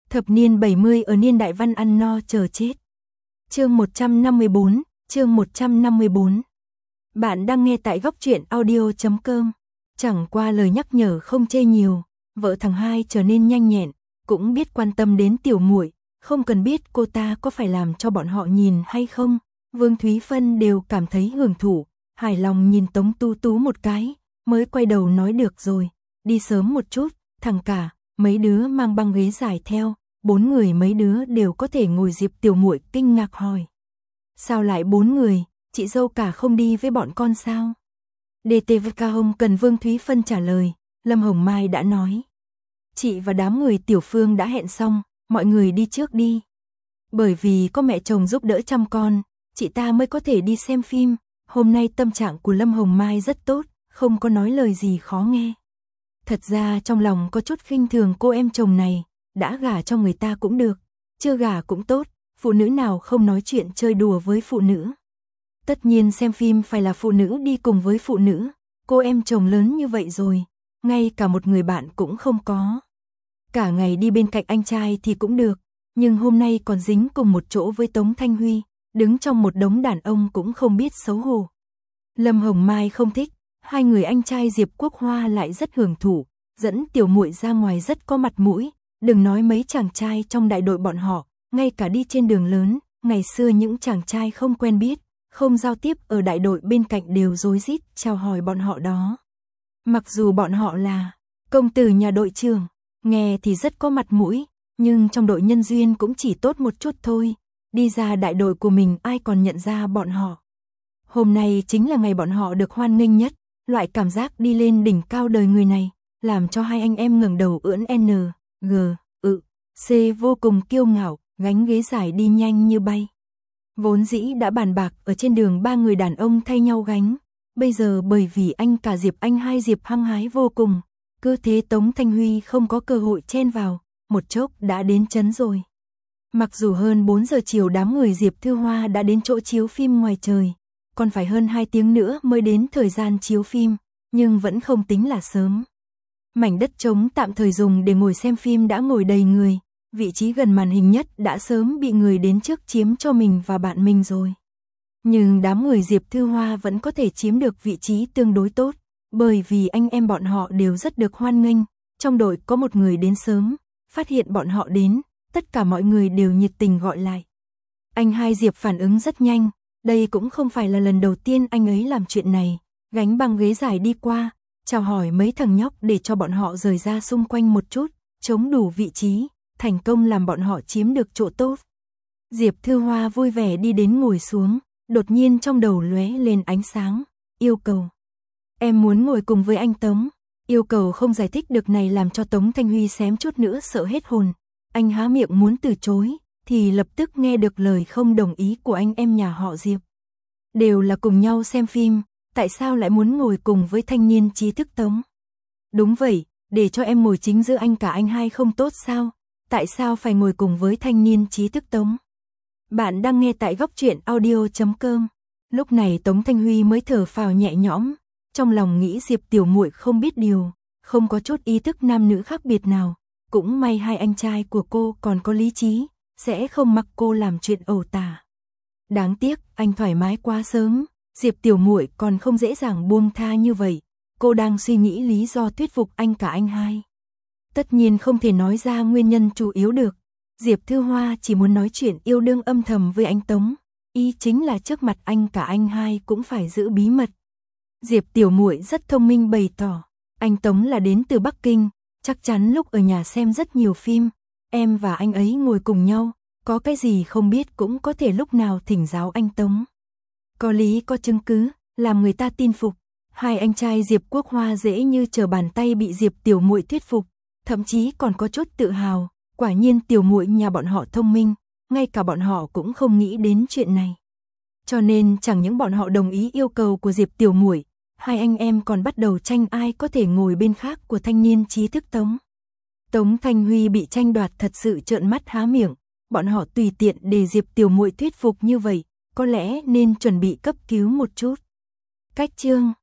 Thập niên 70 ở niên đại văn ăn no chờ chết. Chương 154. Bạn đang nghe tại góc truyện audio.com. Chẳng qua lời nhắc nhở không chê nhiều, vợ thằng hai trở nên nhanh nhẹn, cũng biết quan tâm đến tiểu muội, không cần biết cô ta có phải làm cho bọn họ nhìn hay không. Vương Thúy Phân đều cảm thấy hưởng thụ, hài lòng nhìn Tống Tú Tú một cái, mới quay đầu nói được rồi, đi sớm một chút, thằng cả, mấy đứa mang băng ghế dài theo, 4 người mấy đứa đều có thể ngồi. Diệp tiểu muội kinh ngạc hỏi. Sao lại 4 người, chị dâu cả không đi với bọn con sao? DTVK không cần Vương Thúy Phân trả lời, Lâm Hồng Mai đã nói. Chị và đám người Tiểu Phương đã hẹn xong, mọi người đi trước đi. Bởi vì có mẹ chồng giúp đỡ chăm con, chị ta mới có thể đi xem phim. Hôm nay tâm trạng của Lâm Hồng Mai rất tốt, không có nói lời gì khó nghe. Thật ra trong lòng có chút khinh thường cô em chồng này, đã gả cho người ta cũng được, chưa gả cũng tốt, phụ nữ nào không nói chuyện chơi đùa với phụ nữ. Tất nhiên xem phim phải là phụ nữ đi cùng với phụ nữ, cô em chồng lớn như vậy rồi, ngay cả một người bạn cũng không có. Cả ngày đi bên cạnh anh trai thì cũng được, nhưng hôm nay còn dính cùng một chỗ với Tống Thanh Huy, đứng trong một đống đàn ông cũng không biết xấu hổ. Lâm Hồng Mai không thích, hai người anh trai Diệp Quốc Hoa lại rất hưởng thụ, dẫn tiểu muội ra ngoài rất có mặt mũi, đừng nói mấy chàng trai trong đại đội bọn họ, ngay cả đi trên đường lớn, ngày xưa những chàng trai không quen biết, không giao tiếp ở đại đội bên cạnh đều rối rít chào hỏi bọn họ đó. Mặc dù bọn họ là công tử nhà đội trưởng, nghe thì rất có mặt mũi, nhưng trong đội nhân duyên cũng chỉ tốt một chút thôi, đi ra đại đội của mình ai còn nhận ra bọn họ. Hôm nay chính là ngày bọn họ được hoan nghênh nhất, loại cảm giác đi lên đỉnh cao đời người này, làm cho hai anh em ngẩng đầu ưỡn N, G, C vô cùng kiêu ngạo, gánh ghế dài đi nhanh như bay. Vốn dĩ đã bàn bạc ở trên đường 3 người đàn ông thay nhau gánh, bây giờ bởi vì anh cả Diệp anh hai Diệp hăng hái vô cùng, cơ thế Tống Thanh Huy không có cơ hội chen vào, một chốc đã đến chấn rồi. Mặc dù hơn 4 giờ chiều đám người Diệp Thư Hoa đã đến chỗ chiếu phim ngoài trời, còn phải hơn 2 tiếng nữa mới đến thời gian chiếu phim, nhưng vẫn không tính là sớm. Mảnh đất trống tạm thời dùng để ngồi xem phim đã ngồi đầy người, vị trí gần màn hình nhất đã sớm bị người đến trước chiếm cho mình và bạn mình rồi. Nhưng đám người Diệp Thư Hoa vẫn có thể chiếm được vị trí tương đối tốt, bởi vì anh em bọn họ đều rất được hoan nghênh, trong đội có một người đến sớm, phát hiện bọn họ đến, tất cả mọi người đều nhiệt tình gọi lại. Anh hai Diệp phản ứng rất nhanh, đây cũng không phải là lần đầu tiên anh ấy làm chuyện này, gánh băng ghế dài đi qua, chào hỏi mấy thằng nhóc để cho bọn họ rời ra xung quanh một chút, chống đủ vị trí, thành công làm bọn họ chiếm được chỗ tốt. Diệp Thư Hoa vui vẻ đi đến ngồi xuống, đột nhiên trong đầu lóe lên ánh sáng, yêu cầu. Em muốn ngồi cùng với anh Tống. Yêu cầu không giải thích được này làm cho Tống Thanh Huy xém chút nữa sợ hết hồn. Anh há miệng muốn từ chối, thì lập tức nghe được lời không đồng ý của anh em nhà họ Diệp. Đều là cùng nhau xem phim, tại sao lại muốn ngồi cùng với thanh niên trí thức Tống? Đúng vậy, để cho em ngồi chính giữa anh cả anh hai không tốt sao? Tại sao phải ngồi cùng với thanh niên trí thức Tống? Bạn đang nghe tại góc truyện audio.com. Lúc này Tống Thanh Huy mới thở phào nhẹ nhõm, trong lòng nghĩ Diệp tiểu muội không biết điều, không có chút ý thức nam nữ khác biệt nào, cũng may hai anh trai của cô còn có lý trí, sẽ không mặc cô làm chuyện ẩu tả. Đáng tiếc, anh thoải mái quá sớm, Diệp tiểu muội còn không dễ dàng buông tha như vậy, cô đang suy nghĩ lý do thuyết phục anh cả anh hai. Tất nhiên không thể nói ra nguyên nhân chủ yếu được, Diệp Thư Hoa chỉ muốn nói chuyện yêu đương âm thầm với anh Tống, ý chính là trước mặt anh cả anh hai cũng phải giữ bí mật. Diệp tiểu muội rất thông minh bày tỏ, anh Tống là đến từ Bắc Kinh, chắc chắn lúc ở nhà xem rất nhiều phim, em và anh ấy ngồi cùng nhau, có cái gì không biết cũng có thể lúc nào thỉnh giáo anh Tống. Có lý có chứng cứ, làm người ta tin phục. Hai anh trai Diệp Quốc Hoa dễ như trở bàn tay bị Diệp tiểu muội thuyết phục, thậm chí còn có chút tự hào, quả nhiên tiểu muội nhà bọn họ thông minh, ngay cả bọn họ cũng không nghĩ đến chuyện này. Cho nên chẳng những bọn họ đồng ý yêu cầu của Diệp tiểu muội, hai anh em còn bắt đầu tranh ai có thể ngồi bên khác của thanh niên trí thức Tống. Tống Thanh Huy bị tranh đoạt thật sự trợn mắt há miệng, bọn họ tùy tiện để Diệp tiểu muội thuyết phục như vậy, có lẽ nên chuẩn bị cấp cứu một chút. Cách chương